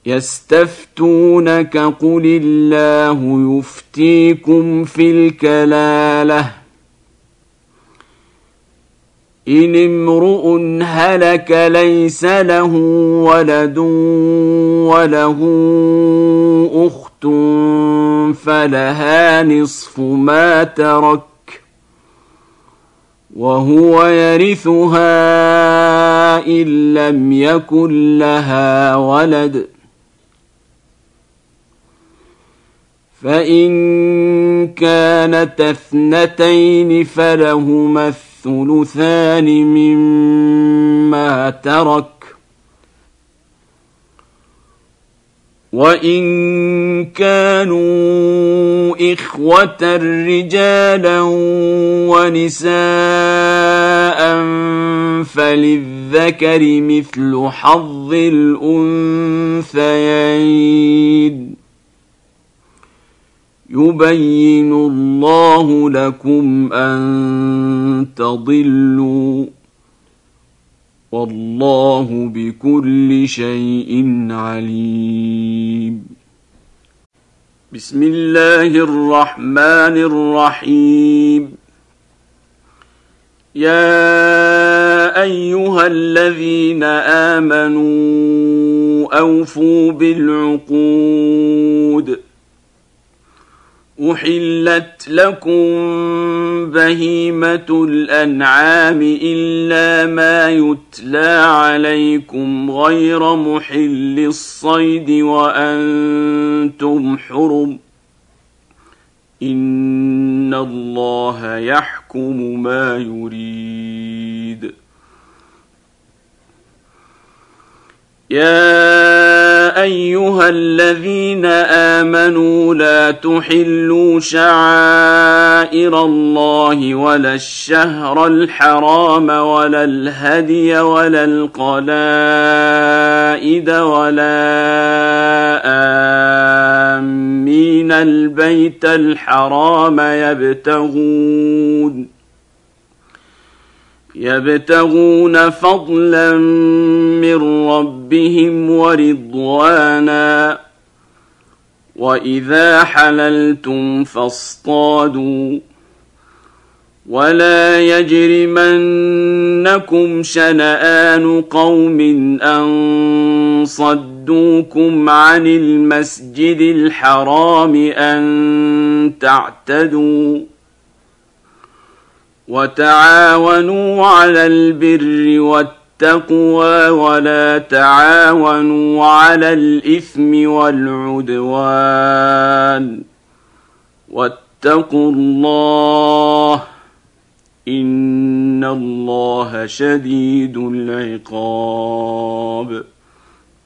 يستفتونك قل الله يفتيكم في الكلالة إن امرؤ هلك ليس له ولد وله أخت فلها نصف ما ترك وهو يرثها إن لم يكن لها ولد فإن كانت اثنتين فلهما الثلثان مما ترك وإن كانوا إخوة رجالا ونساء فللذكر مثل حظ الأنثيين يبين الله لكم أن تضلوا والله بكل شيء عليم. بسم الله الرحمن الرحيم. يا أيها الذين آمنوا أوفوا بالعقود أحلت لكم بهيمة الأنعام إلا ما يتلى عليكم غير محل الصيد وأنتم حرم إن الله يحكم ما يريد. يا أيها الذين آمنوا لا تحلوا شعائر الله ولا الشهر الحرام ولا الهدي ولا القلائد ولا آمين البيت الحرام يبتغون فضلا من ربهم ورضوانا وإذا حللتم فاصطادوا ولا يجرمنكم شنآن قوم أن صدوكم عن المسجد الحرام أن تعتدوا وتعاونوا على البر والتقوى ولا تعاونوا على الإثم والعدوان واتقوا الله إن الله شديد العقاب.